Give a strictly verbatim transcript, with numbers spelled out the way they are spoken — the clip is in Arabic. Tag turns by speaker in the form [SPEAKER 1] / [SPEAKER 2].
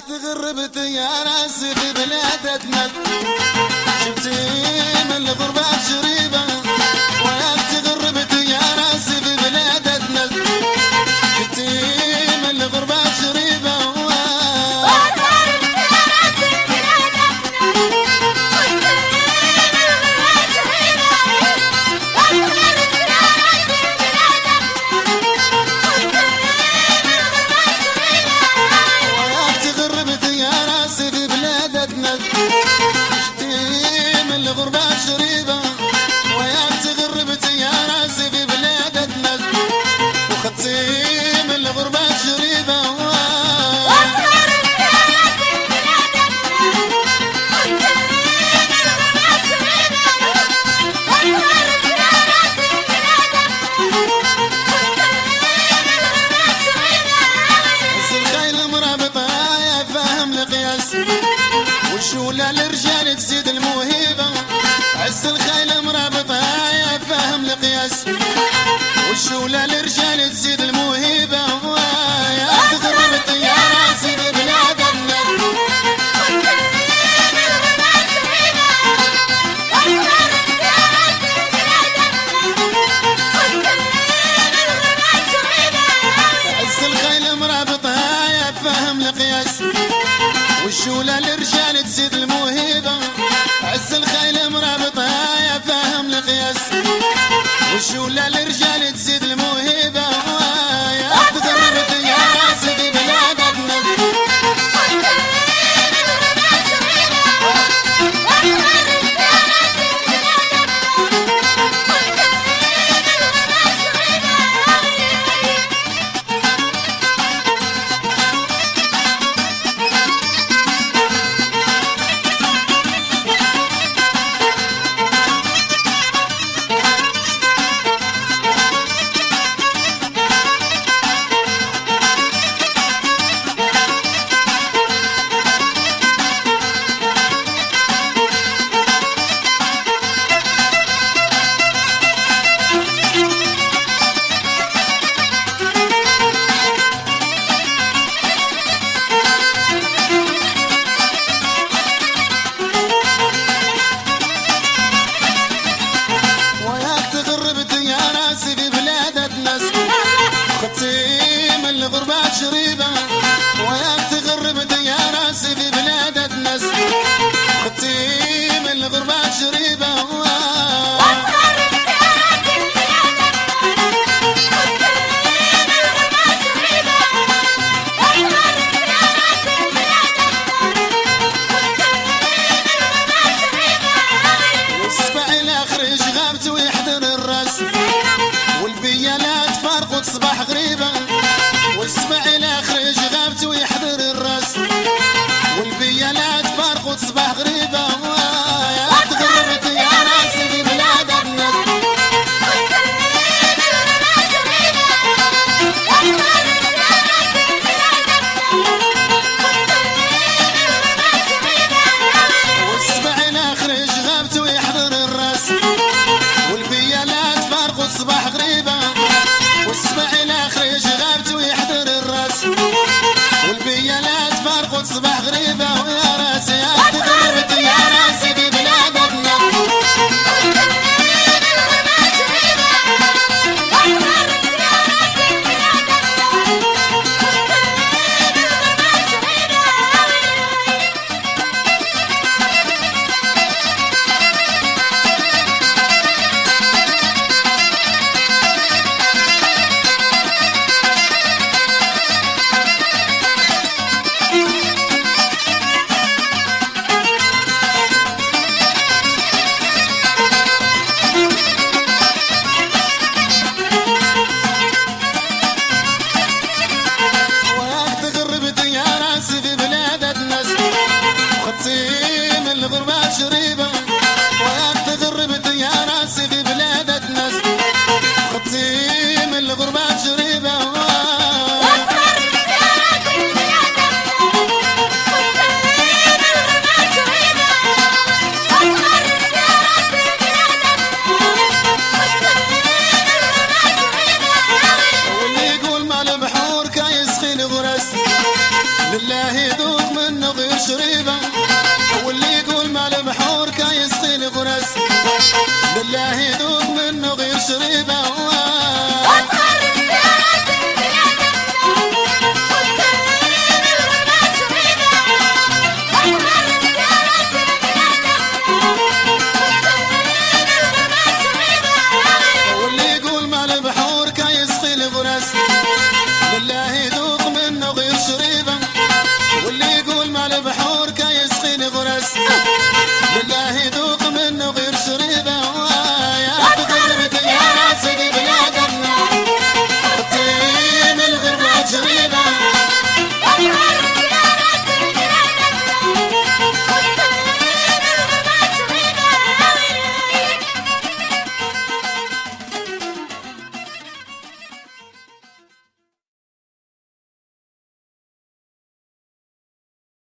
[SPEAKER 1] تغربت يا ناس في بلادنا، شفتي من الغربة شريبة. ويا تغربت يا ناس في بلادنا، شفتي من الغربة شريبة. وشولا للرجال تزيد الموهبة، عز الخيل مرابطة يا فاهم القياس. وشولا للرجال تزيد الموهبة، يا تغربت يا راسي ببلادنا. عز الخيل مرابطة يا فاهم القياس. والشولة للرجال تزيد الموهبة، عز الخيل مرابطة يا فاهم القياس. والشولة للرجال تزيد الموهبة، يا تغربت يا راسي في بلادنا. شريبة ويا تغربت يا راسي في بلاد الناس، ختي من الغربة شريبة. والسبع الاخرج غابت ويحضر الراس، والبيا لا تفارق وتصبح غريبة. والسبع الاخرج غابت ويحضر الراس، والبيا لا تفارق وتصبح غريبة. يا تغربت يا راسي في بلاد الناس. والسبع الاخرج غابت ويحضر الراس، والبيا لا تفارق وتصبح غريبة. والسبع الاخرج غابت ويحضر الراس، والبيا لا تفارق وتصبح غريبة. ويا راسي يا تغربت يا راسي في بلادنا. ختي من الغربة شريبة ويا تغربت يا راسي في بلاد الناس، ختي من الغربة شريبة. واللي يقول مال بحور كايسخي الغرس، لله يذوق منه غير شريبه، واللي يقول ما البحور كيسقي الغرس بالله يذوق منه غير شريبه.